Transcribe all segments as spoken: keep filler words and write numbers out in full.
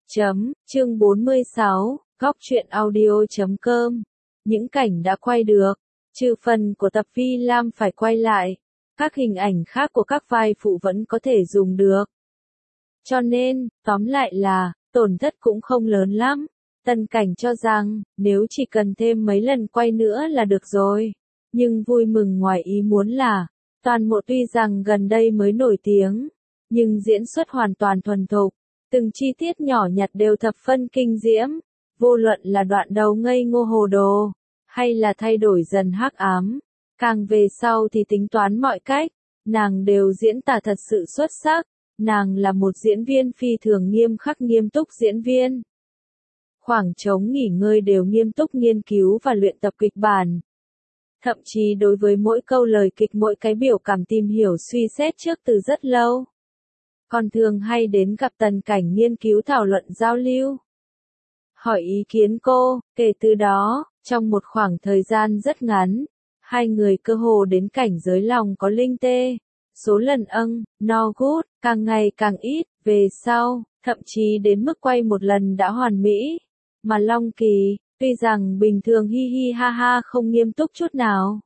Chấm, chương bốn mươi sáu, góc truyện audio.com. Những cảnh đã quay được, trừ phần của tập Vi Lam phải quay lại, các hình ảnh khác của các vai phụ vẫn có thể dùng được. Cho nên, tóm lại là, tổn thất cũng không lớn lắm. Tân Cảnh cho rằng, nếu chỉ cần thêm mấy lần quay nữa là được rồi. Nhưng vui mừng ngoài ý muốn là, Toàn Mộ tuy rằng gần đây mới nổi tiếng, nhưng diễn xuất hoàn toàn thuần thục. Từng chi tiết nhỏ nhặt đều thập phân kinh diễm, vô luận là đoạn đầu ngây ngô hồ đồ, hay là thay đổi dần hắc ám. Càng về sau thì tính toán mọi cách, nàng đều diễn tả thật sự xuất sắc, nàng là một diễn viên phi thường nghiêm khắc nghiêm túc diễn viên. Khoảng trống nghỉ ngơi đều nghiêm túc nghiên cứu và luyện tập kịch bản. Thậm chí đối với mỗi câu lời kịch mỗi cái biểu cảm tìm hiểu suy xét trước từ rất lâu. Còn thường hay đến gặp Tần Cảnh nghiên cứu thảo luận giao lưu. Hỏi ý kiến cô, kể từ đó, trong một khoảng thời gian rất ngắn, hai người cơ hồ đến cảnh giới lòng có linh tê. Số lần âng, no good, càng ngày càng ít, về sau, thậm chí đến mức quay một lần đã hoàn mỹ. Mà Long Kỳ, tuy rằng bình thường hi hi ha ha không nghiêm túc chút nào.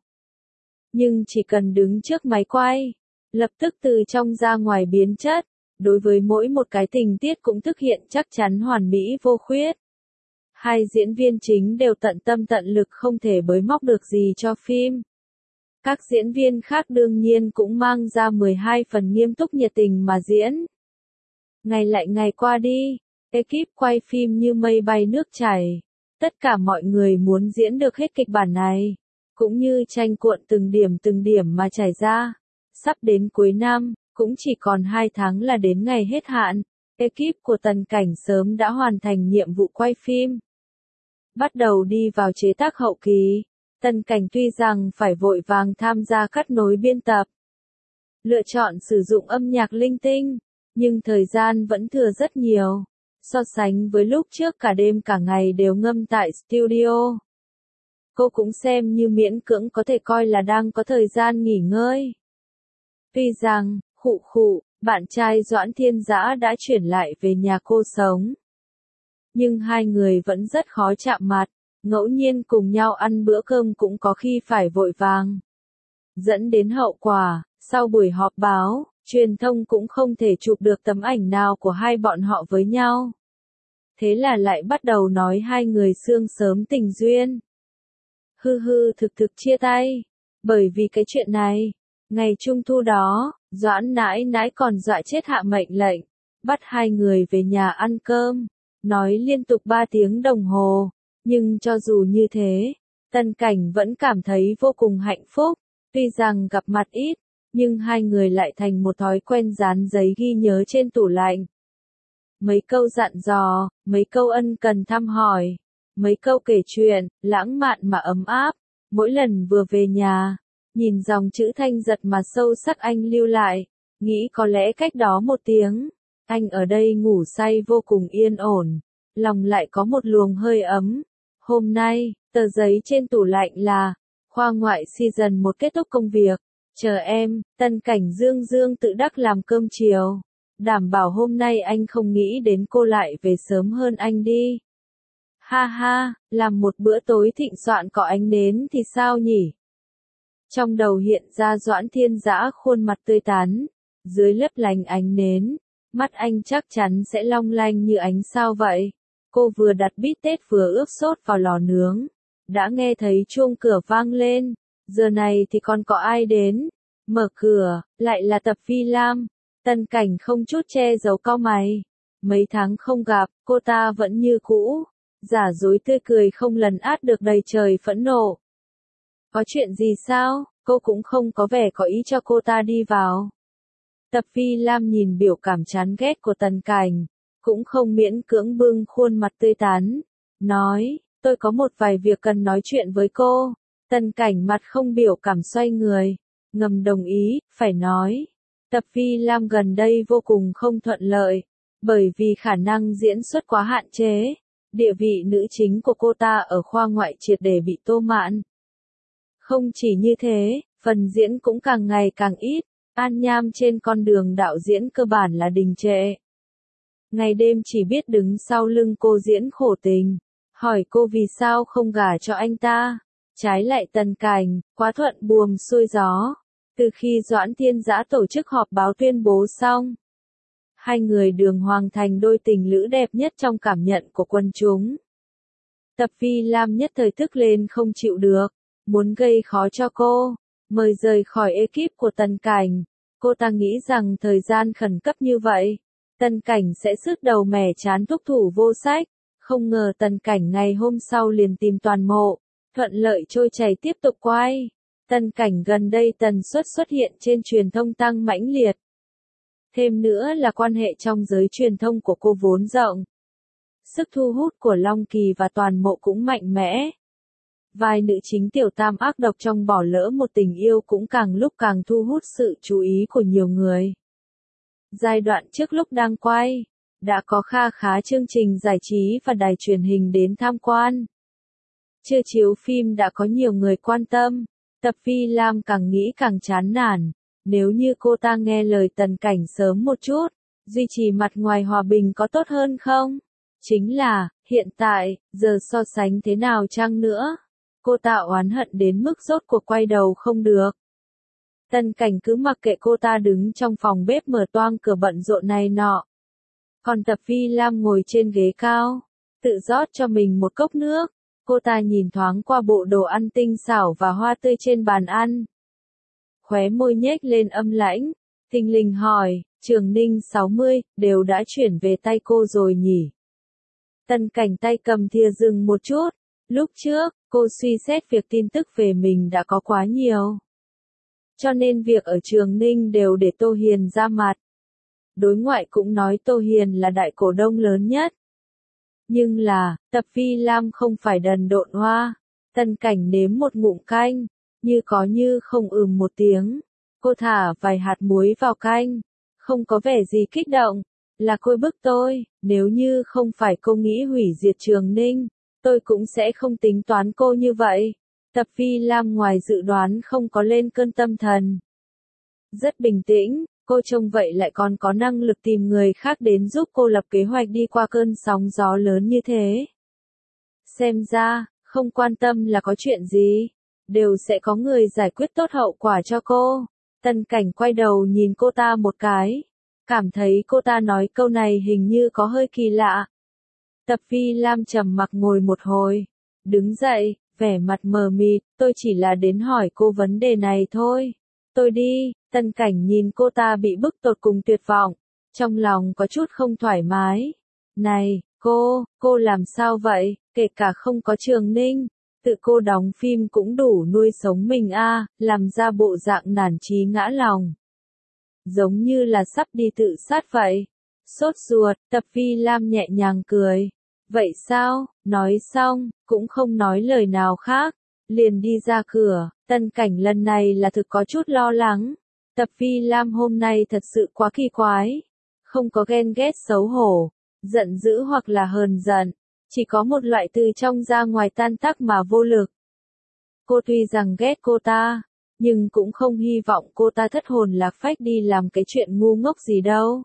Nhưng chỉ cần đứng trước máy quay, lập tức từ trong ra ngoài biến chất. Đối với mỗi một cái tình tiết cũng thực hiện chắc chắn hoàn mỹ vô khuyết. Hai diễn viên chính đều tận tâm tận lực không thể bới móc được gì cho phim. Các diễn viên khác đương nhiên cũng mang ra mười hai phần nghiêm túc nhiệt tình mà diễn. Ngày lại ngày qua đi, ekip quay phim như mây bay nước chảy. Tất cả mọi người muốn diễn được hết kịch bản này, cũng như tranh cuộn từng điểm từng điểm mà trải ra. Sắp đến cuối năm, cũng chỉ còn hai tháng là đến ngày hết hạn, ekip của Tần Cảnh sớm đã hoàn thành nhiệm vụ quay phim. Bắt đầu đi vào chế tác hậu kỳ, Tần Cảnh tuy rằng phải vội vàng tham gia cắt nối biên tập, lựa chọn sử dụng âm nhạc linh tinh, nhưng thời gian vẫn thừa rất nhiều, so sánh với lúc trước cả đêm cả ngày đều ngâm tại studio. Cô cũng xem như miễn cưỡng có thể coi là đang có thời gian nghỉ ngơi. Tuy rằng, khụ khụ, bạn trai Doãn Thiên Dã đã chuyển lại về nhà cô sống. Nhưng hai người vẫn rất khó chạm mặt, ngẫu nhiên cùng nhau ăn bữa cơm cũng có khi phải vội vàng. Dẫn đến hậu quả, sau buổi họp báo, truyền thông cũng không thể chụp được tấm ảnh nào của hai bọn họ với nhau. Thế là lại bắt đầu nói hai người sương sớm tình duyên. Hư hư thực thực chia tay, bởi vì cái chuyện này. Ngày Trung thu đó, Doãn nãi nãi còn dọa chết hạ mệnh lệnh, bắt hai người về nhà ăn cơm, nói liên tục ba tiếng đồng hồ, nhưng cho dù như thế, Tần Cảnh vẫn cảm thấy vô cùng hạnh phúc, tuy rằng gặp mặt ít, nhưng hai người lại thành một thói quen dán giấy ghi nhớ trên tủ lạnh. Mấy câu dặn dò, mấy câu ân cần thăm hỏi, mấy câu kể chuyện, lãng mạn mà ấm áp, mỗi lần vừa về nhà. Nhìn dòng chữ Thanh Giật mà sâu sắc anh lưu lại, nghĩ có lẽ cách đó một tiếng, anh ở đây ngủ say vô cùng yên ổn, lòng lại có một luồng hơi ấm. Hôm nay, tờ giấy trên tủ lạnh là, khoa ngoại season một kết thúc công việc, chờ em, Tần Cảnh dương dương tự đắc làm cơm chiều, đảm bảo hôm nay anh không nghĩ đến cô lại về sớm hơn anh đi. Ha ha, làm một bữa tối thịnh soạn có ánh nến thì sao nhỉ? Trong đầu hiện ra Doãn Thiên Dã khuôn mặt tươi tắn, dưới lấp lánh ánh nến, mắt anh chắc chắn sẽ long lanh như ánh sao vậy. Cô vừa đặt bít tết vừa ướp sốt vào lò nướng, đã nghe thấy chuông cửa vang lên, giờ này thì còn có ai đến, mở cửa, lại là Tập Vi Lam. Tần Cảnh không chút che giấu cau mày, mấy tháng không gặp, cô ta vẫn như cũ, giả dối tươi cười không lần át được đầy trời phẫn nộ. Có chuyện gì sao? Cô cũng không có vẻ có ý cho cô ta đi vào. Tập Vi Lam nhìn biểu cảm chán ghét của Tần Cảnh, cũng không miễn cưỡng bưng khuôn mặt tươi tắn, nói, tôi có một vài việc cần nói chuyện với cô. Tần Cảnh mặt không biểu cảm xoay người, ngầm đồng ý, phải nói. Tập Vi Lam gần đây vô cùng không thuận lợi, bởi vì khả năng diễn xuất quá hạn chế, địa vị nữ chính của cô ta ở khoa ngoại triệt để bị tô mạn. Không chỉ như thế, phần diễn cũng càng ngày càng ít, An Nham trên con đường đạo diễn cơ bản là đình trệ. ngày đêm chỉ biết đứng sau lưng cô diễn khổ tình, hỏi cô vì sao không gả cho anh ta. Trái lại Tần Cảnh, quá thuận buồm xuôi gió. Từ khi Doãn Thiên Dã tổ chức họp báo tuyên bố xong, hai người Đường Hoàng thành đôi tình lữ đẹp nhất trong cảm nhận của quần chúng. Tập Vi Lam nhất thời tức lên không chịu được, muốn gây khó cho cô, mời rời khỏi ekip của Tần Cảnh. Cô ta nghĩ rằng thời gian khẩn cấp như vậy, Tần Cảnh sẽ sứt đầu mẻ chán thúc thủ vô sách. Không ngờ Tần Cảnh ngày hôm sau liền tìm toàn mộ, thuận lợi trôi chảy tiếp tục quay. Tần Cảnh gần đây tần suất xuất hiện trên truyền thông tăng mãnh liệt. Thêm nữa là quan hệ trong giới truyền thông của cô vốn rộng. Sức thu hút của Long Kỳ và toàn mộ cũng mạnh mẽ. Vai nữ chính tiểu tam ác độc trong Bỏ lỡ một tình yêu cũng càng lúc càng thu hút sự chú ý của nhiều người. Giai đoạn trước lúc đang quay, đã có kha khá chương trình giải trí và đài truyền hình đến tham quan. Chưa chiếu phim đã có nhiều người quan tâm, Tập Vi Lam càng nghĩ càng chán nản. Nếu như cô ta nghe lời Tần Cảnh sớm một chút, duy trì mặt ngoài hòa bình có tốt hơn không? Chính là, hiện tại, giờ so sánh thế nào chăng nữa? Cô ta oán hận đến mức rốt cuộc quay đầu không được. Tần Cảnh cứ mặc kệ cô ta đứng trong phòng bếp mở toang cửa bận rộn này nọ. Còn Tập Vi Lam ngồi trên ghế cao, tự rót cho mình một cốc nước. Cô ta nhìn thoáng qua bộ đồ ăn tinh xảo và hoa tươi trên bàn ăn. Khóe môi nhếch lên âm lãnh, thình lình hỏi, Trường Ninh sáu mươi, đều đã chuyển về tay cô rồi nhỉ? Tần Cảnh tay cầm thìa dừng một chút, lúc trước, cô suy xét việc tin tức về mình đã có quá nhiều. Cho nên việc ở Trường Ninh đều để Tô Hiền ra mặt. Đối ngoại cũng nói Tô Hiền là đại cổ đông lớn nhất. Nhưng là, Tập Vi Lam không phải đần độn hoa. Tần Cảnh nếm một ngụm canh, như có như không ừm một tiếng. Cô thả vài hạt muối vào canh, không có vẻ gì kích động. Là cô bức tôi, nếu như không phải cô nghĩ hủy diệt Trường Ninh, tôi cũng sẽ không tính toán cô như vậy. Tập Vi Lam ngoài dự đoán không có lên cơn tâm thần. Rất bình tĩnh, cô trông vậy lại còn có năng lực tìm người khác đến giúp cô lập kế hoạch đi qua cơn sóng gió lớn như thế. Xem ra, không quan tâm là có chuyện gì, đều sẽ có người giải quyết tốt hậu quả cho cô. Tần Cảnh quay đầu nhìn cô ta một cái, cảm thấy cô ta nói câu này hình như có hơi kỳ lạ. Tập Vi Lam trầm mặc ngồi một hồi, đứng dậy, vẻ mặt mờ mịt, tôi chỉ là đến hỏi cô vấn đề này thôi. Tôi đi. Tần Cảnh nhìn cô ta bị bức tột cùng tuyệt vọng, trong lòng có chút không thoải mái. Này, cô, cô làm sao vậy, kể cả không có Trường Ninh, tự cô đóng phim cũng đủ nuôi sống mình a, à, làm ra bộ dạng nản chí ngã lòng. Giống như là sắp đi tự sát vậy. Sốt ruột, Tập Vi Lam nhẹ nhàng cười. Vậy sao, nói xong, cũng không nói lời nào khác, liền đi ra cửa. Tần Cảnh lần này là thực có chút lo lắng. Tập Vi Lam hôm nay thật sự quá kỳ quái. Không có ghen ghét xấu hổ, giận dữ hoặc là hờn giận. Chỉ có một loại từ trong ra ngoài tan tác mà vô lực. Cô tuy rằng ghét cô ta, nhưng cũng không hy vọng cô ta thất hồn lạc phách đi làm cái chuyện ngu ngốc gì đâu.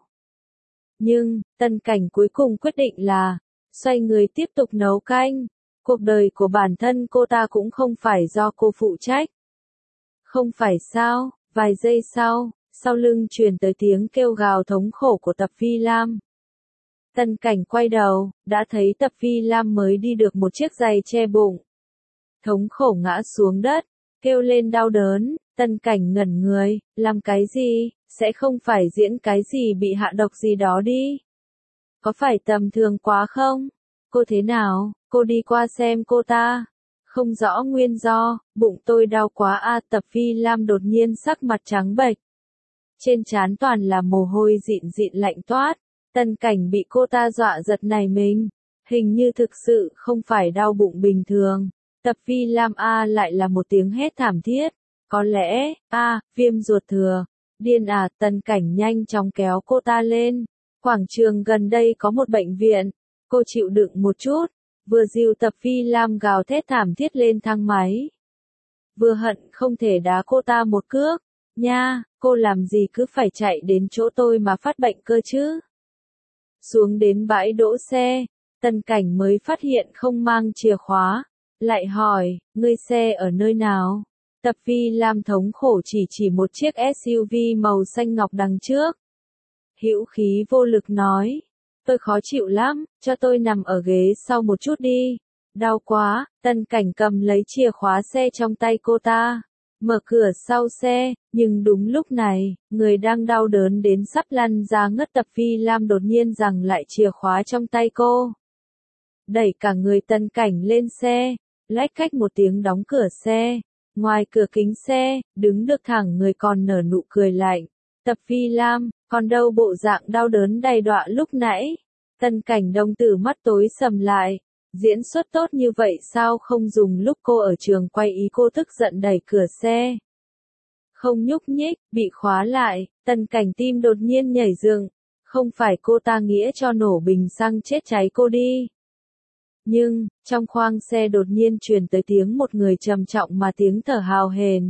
Nhưng, Tần Cảnh cuối cùng quyết định là, xoay người tiếp tục nấu canh. Cuộc đời của bản thân cô ta cũng không phải do cô phụ trách. Không phải sao, vài giây sau, sau lưng truyền tới tiếng kêu gào thống khổ của Tập Vi Lam. Tần Cảnh quay đầu, đã thấy Tập Vi Lam mới đi được một chiếc giày che bụng. Thống khổ ngã xuống đất, kêu lên đau đớn. Tần Cảnh ngẩn người, làm cái gì, sẽ không phải diễn cái gì bị hạ độc gì đó đi. Có phải tầm thường quá không? Cô thế nào, cô đi qua xem cô ta. Không rõ nguyên do, bụng tôi đau quá a. Tập Vi Lam đột nhiên sắc mặt trắng bệch. Trên trán toàn là mồ hôi dịn dịn lạnh toát. Tần Cảnh bị cô ta dọa giật nảy mình. Hình như thực sự không phải đau bụng bình thường. Tập Vi Lam a lại là một tiếng hét thảm thiết. Có lẽ, a, viêm ruột thừa. Điên à, Tần Cảnh nhanh chóng kéo cô ta lên. Quảng trường gần đây có một bệnh viện. Cô chịu đựng một chút. Vừa dìu Tập Vi Lam gào thét thảm thiết lên thang máy. Vừa hận không thể đá cô ta một cước. Nha, cô làm gì cứ phải chạy đến chỗ tôi mà phát bệnh cơ chứ? Xuống đến bãi đỗ xe, Tân Cảnh mới phát hiện không mang chìa khóa, lại hỏi, ngươi xe ở nơi nào? Tập Vi Lam thống khổ chỉ chỉ một chiếc ét u vê màu xanh ngọc đằng trước. Hữu khí vô lực nói, tôi khó chịu lắm, cho tôi nằm ở ghế sau một chút đi. Đau quá, Tân Cảnh cầm lấy chìa khóa xe trong tay cô ta, mở cửa sau xe, nhưng đúng lúc này, người đang đau đớn đến sắp lăn ra ngất Tập Vi Lam đột nhiên giằng lại chìa khóa trong tay cô. Đẩy cả người Tân Cảnh lên xe, lách cách một tiếng đóng cửa xe. Ngoài cửa kính xe, đứng được thẳng người còn nở nụ cười lạnh. Tập Vi Lam, còn đâu bộ dạng đau đớn đầy đọa lúc nãy. Tân Cảnh đồng tử mắt tối sầm lại. Diễn xuất tốt như vậy sao không dùng lúc cô ở trường quay ý cô tức giận đẩy cửa xe. Không nhúc nhích, bị khóa lại, Tân Cảnh tim đột nhiên nhảy dựng. Không phải cô ta nghĩa cho nổ bình xăng chết cháy cô đi. Nhưng, trong khoang xe đột nhiên truyền tới tiếng một người trầm trọng mà tiếng thở hào hển.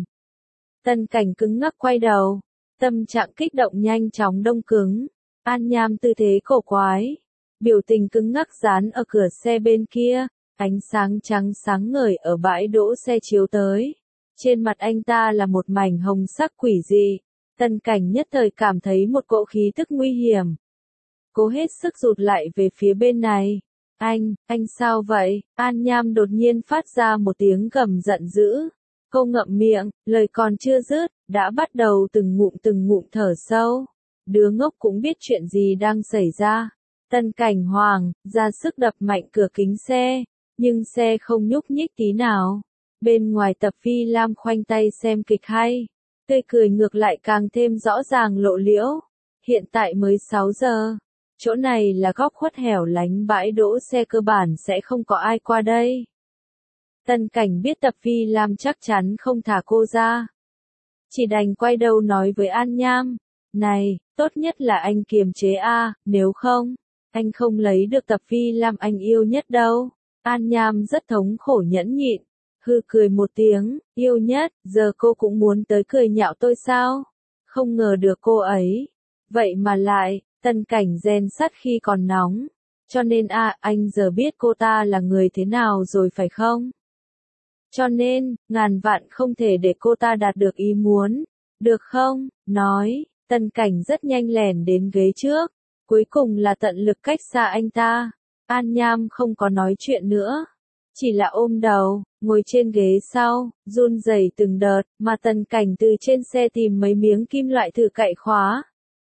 Tân Cảnh cứng ngắc quay đầu, tâm trạng kích động nhanh chóng đông cứng, An Nham tư thế cổ quái, biểu tình cứng ngắc dán ở cửa xe bên kia, ánh sáng trắng sáng ngời ở bãi đỗ xe chiếu tới. Trên mặt anh ta là một mảnh hồng sắc quỷ dị, Tân Cảnh nhất thời cảm thấy một cỗ khí tức nguy hiểm. Cố hết sức rụt lại về phía bên này. Anh, anh sao vậy? An Nham đột nhiên phát ra một tiếng gầm giận dữ. Cô ngậm miệng, lời còn chưa dứt, đã bắt đầu từng ngụm từng ngụm thở sâu. Đứa ngốc cũng biết chuyện gì đang xảy ra. Tân Cảnh hoàng, ra sức đập mạnh cửa kính xe, nhưng xe không nhúc nhích tí nào. Bên ngoài Tập Vi Lam khoanh tay xem kịch hay, tươi cười ngược lại càng thêm rõ ràng lộ liễu. Hiện tại mới sáu giờ. Chỗ này là góc khuất hẻo lánh bãi đỗ xe cơ bản sẽ không có ai qua đây. Tân Cảnh biết Tập Vi Lam chắc chắn không thả cô ra. Chỉ đành quay đầu nói với An Nham. Này, tốt nhất là anh kiềm chế a, nếu không, anh không lấy được Tập Vi Lam anh yêu nhất đâu. An Nham rất thống khổ nhẫn nhịn. Hư cười một tiếng, yêu nhất, giờ cô cũng muốn tới cười nhạo tôi sao? Không ngờ được cô ấy. Vậy mà lại, Tân Cảnh rèn sắt khi còn nóng. Cho nên a à, anh giờ biết cô ta là người thế nào rồi phải không? Cho nên, ngàn vạn không thể để cô ta đạt được ý muốn. Được không? Nói, Tân Cảnh rất nhanh lẻn đến ghế trước. Cuối cùng là tận lực cách xa anh ta. An Nham không có nói chuyện nữa. Chỉ là ôm đầu, ngồi trên ghế sau, run rẩy từng đợt, mà Tân Cảnh từ trên xe tìm mấy miếng kim loại thử cậy khóa.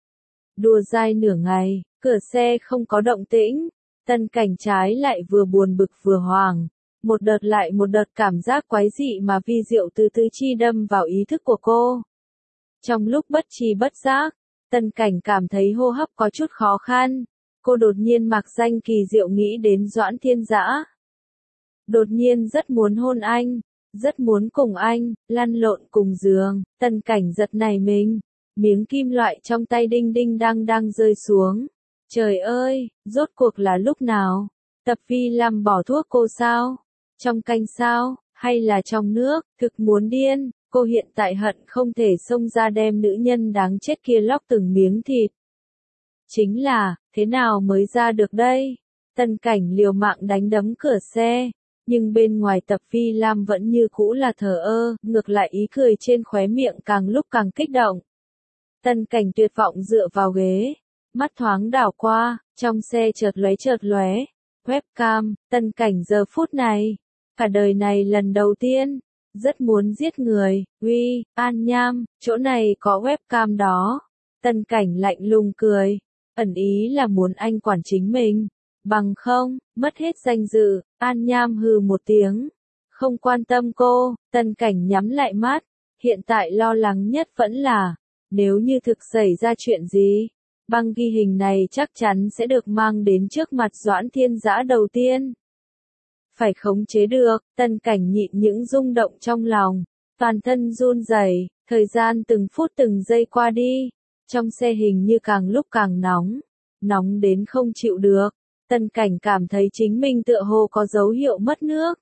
Đùa dai nửa ngày, cửa xe không có động tĩnh. Tân Cảnh trái lại vừa buồn bực vừa hoảng. Một đợt lại một đợt cảm giác quái dị mà vi diệu từ tứ chi đâm vào ý thức của cô. Trong lúc bất tri bất giác, Tân Cảnh cảm thấy hô hấp có chút khó khăn. Cô đột nhiên mạc danh kỳ diệu nghĩ đến Doãn Thiên Dã. Đột nhiên rất muốn hôn anh, rất muốn cùng anh, lăn lộn cùng giường. Tân Cảnh giật nảy mình. Miếng kim loại trong tay đinh đinh đang đang rơi xuống. Trời ơi, rốt cuộc là lúc nào? Tập Vi Lam bỏ thuốc cô sao? Trong canh sao? Hay là trong nước? Thực muốn điên, cô hiện tại hận không thể xông ra đem nữ nhân đáng chết kia lóc từng miếng thịt. Chính là, thế nào mới ra được đây? Tân Cảnh liều mạng đánh đấm cửa xe, nhưng bên ngoài Tập Vi Lam vẫn như cũ là thờ ơ, ngược lại ý cười trên khóe miệng càng lúc càng kích động. Tân Cảnh tuyệt vọng dựa vào ghế, mắt thoáng đảo qua, trong xe chợt lóe chợt lóe, webcam. Tân Cảnh giờ phút này, cả đời này lần đầu tiên, rất muốn giết người. Uy, An Nham, chỗ này có webcam đó. Tân Cảnh lạnh lùng cười, ẩn ý là muốn anh quản chính mình, bằng không, mất hết danh dự. An Nham hừ một tiếng, không quan tâm cô. Tân Cảnh nhắm lại mắt, hiện tại lo lắng nhất vẫn là, nếu như thực xảy ra chuyện gì, băng ghi hình này chắc chắn sẽ được mang đến trước mặt Doãn Thiên Dã đầu tiên. Phải khống chế được. Tân Cảnh nhịn những rung động trong lòng, toàn thân run rẩy, thời gian từng phút từng giây qua đi, trong xe hình như càng lúc càng nóng, nóng đến không chịu được. Tân Cảnh cảm thấy chính mình tựa hồ có dấu hiệu mất nước.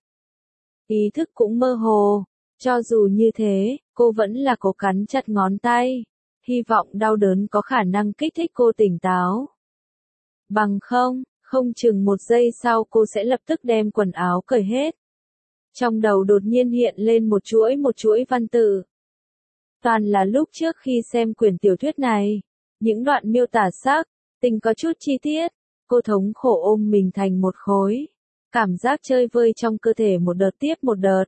Ý thức cũng mơ hồ, cho dù như thế, cô vẫn là cố cắn chặt ngón tay, hy vọng đau đớn có khả năng kích thích cô tỉnh táo. Bằng không, không chừng một giây sau cô sẽ lập tức đem quần áo cởi hết. Trong đầu đột nhiên hiện lên một chuỗi một chuỗi văn tự. Toàn là lúc trước khi xem quyển tiểu thuyết này. Những đoạn miêu tả sắc, tình có chút chi tiết. Cô thống khổ ôm mình thành một khối. Cảm giác chơi vơi trong cơ thể một đợt tiếp một đợt.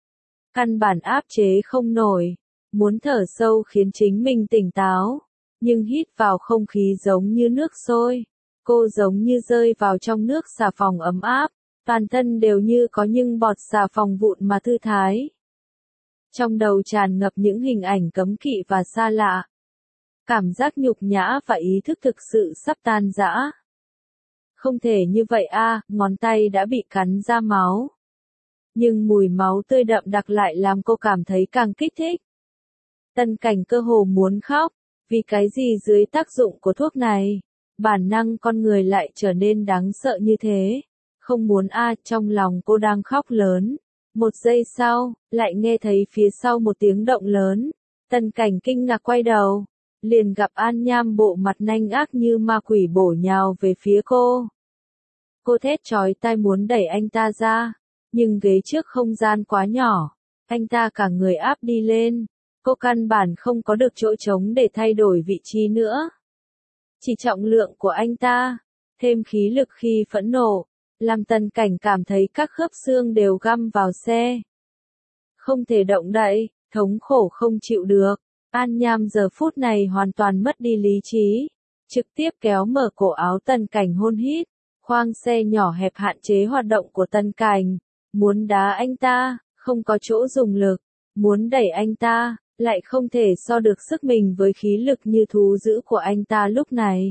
Căn bản áp chế không nổi. Muốn thở sâu khiến chính mình tỉnh táo. Nhưng hít vào không khí giống như nước sôi. Cô giống như rơi vào trong nước xà phòng ấm áp. Toàn thân đều như có những bọt xà phòng vụn mà thư thái. Trong đầu tràn ngập những hình ảnh cấm kỵ và xa lạ. Cảm giác nhục nhã và ý thức thực sự sắp tan rã. Không thể như vậy a, ngón tay đã bị cắn ra máu. Nhưng mùi máu tươi đậm đặc lại làm cô cảm thấy càng kích thích. Tân Cảnh cơ hồ muốn khóc, vì cái gì dưới tác dụng của thuốc này, bản năng con người lại trở nên đáng sợ như thế. Không muốn a, trong lòng cô đang khóc lớn. Một giây sau, lại nghe thấy phía sau một tiếng động lớn. Tân Cảnh kinh ngạc quay đầu, liền gặp An Nham bộ mặt nanh ác như ma quỷ bổ nhào về phía cô. Cô thét chói tai muốn đẩy anh ta ra, nhưng ghế trước không gian quá nhỏ, anh ta cả người áp đi lên. Cô căn bản không có được chỗ trống để thay đổi vị trí nữa. Chỉ trọng lượng của anh ta, thêm khí lực khi phẫn nộ, làm Tân Cảnh cảm thấy các khớp xương đều găm vào xe. Không thể động đậy, thống khổ không chịu được. An Nham giờ phút này hoàn toàn mất đi lý trí. Trực tiếp kéo mở cổ áo Tân Cảnh hôn hít. Khoang xe nhỏ hẹp hạn chế hoạt động của Tân Cảnh. Muốn đá anh ta, không có chỗ dùng lực. Muốn đẩy anh ta, lại không thể so được sức mình với khí lực như thú dữ của anh ta lúc này.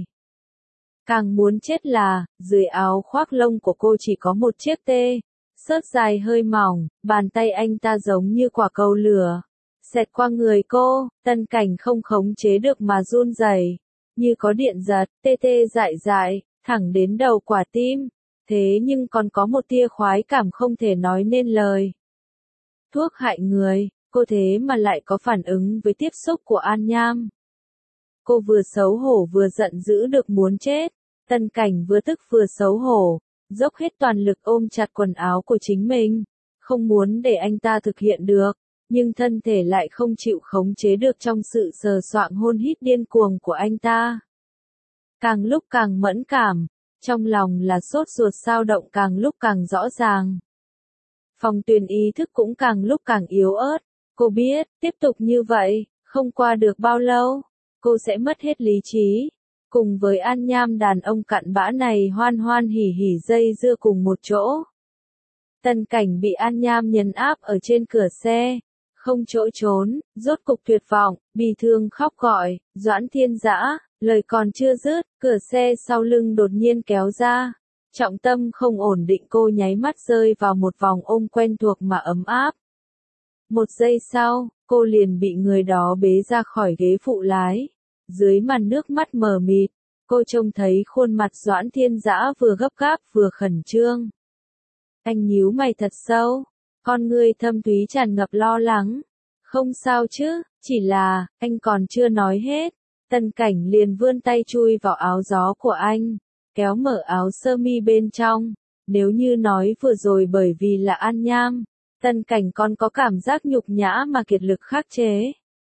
Càng muốn chết là, dưới áo khoác lông của cô chỉ có một chiếc tê, xớt dài hơi mỏng, bàn tay anh ta giống như quả cầu lửa. Xẹt qua người cô, Tân Cảnh không khống chế được mà run rẩy, như có điện giật, tê tê dại dại, thẳng đến đầu quả tim. Thế nhưng còn có một tia khoái cảm không thể nói nên lời. Thuốc hại người, cô thế mà lại có phản ứng với tiếp xúc của An Nham. Cô vừa xấu hổ vừa giận dữ được muốn chết. Tân Cảnh vừa tức vừa xấu hổ, dốc hết toàn lực ôm chặt quần áo của chính mình. Không muốn để anh ta thực hiện được, nhưng thân thể lại không chịu khống chế được trong sự sờ soạng hôn hít điên cuồng của anh ta. Càng lúc càng mẫn cảm, trong lòng là sốt ruột dao động càng lúc càng rõ ràng. Phòng Tuyền ý thức cũng càng lúc càng yếu ớt. Cô biết, tiếp tục như vậy, không qua được bao lâu, cô sẽ mất hết lý trí. Cùng với An Nham đàn ông cặn bã này hoan hoan hỉ hỉ dây dưa cùng một chỗ. Tân Cảnh bị An Nham nhấn áp ở trên cửa xe, không chỗ trốn, rốt cục tuyệt vọng, bi thương khóc gọi, Doãn Thiên Dã, lời còn chưa dứt, cửa xe sau lưng đột nhiên kéo ra. Trọng tâm không ổn định cô nháy mắt rơi vào một vòng ôm quen thuộc mà ấm áp. Một giây sau, cô liền bị người đó bế ra khỏi ghế phụ lái. Dưới màn nước mắt mờ mịt, cô trông thấy khuôn mặt Doãn Thiên Dã vừa gấp gáp vừa khẩn trương. Anh nhíu mày thật sâu, con ngươi thâm thúy tràn ngập lo lắng. Không sao chứ, chỉ là, anh còn chưa nói hết. Tân Cảnh liền vươn tay chui vào áo gió của anh, kéo mở áo sơ mi bên trong. Nếu như nói vừa rồi bởi vì là An Nham, Tân Cảnh còn có cảm giác nhục nhã mà kiệt lực khắc chế.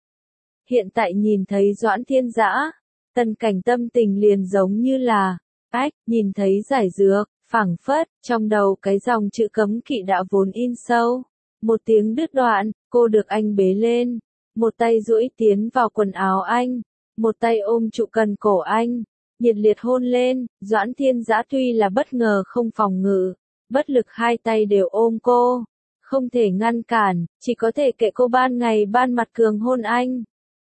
Hiện tại nhìn thấy Doãn Thiên Dã, Tân Cảnh tâm tình liền giống như là, ách, nhìn thấy giải dược, phảng phất, trong đầu cái dòng chữ cấm kỵ đã vốn in sâu. Một tiếng đứt đoạn, cô được anh bế lên, một tay duỗi tiến vào quần áo anh, một tay ôm trụ cần cổ anh, nhiệt liệt hôn lên. Doãn Thiên Dã tuy là bất ngờ không phòng ngự, bất lực hai tay đều ôm cô, không thể ngăn cản, chỉ có thể kệ cô ban ngày ban mặt cường hôn anh.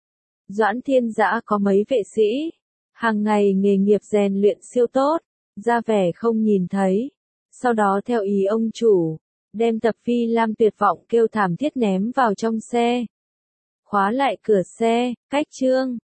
Doãn Thiên Dã có mấy vệ sĩ, hàng ngày nghề nghiệp rèn luyện siêu tốt, ra vẻ không nhìn thấy. Sau đó theo ý ông chủ, đem Tập Phi Lam tuyệt vọng kêu thảm thiết ném vào trong xe. Khóa lại cửa xe, cách chương.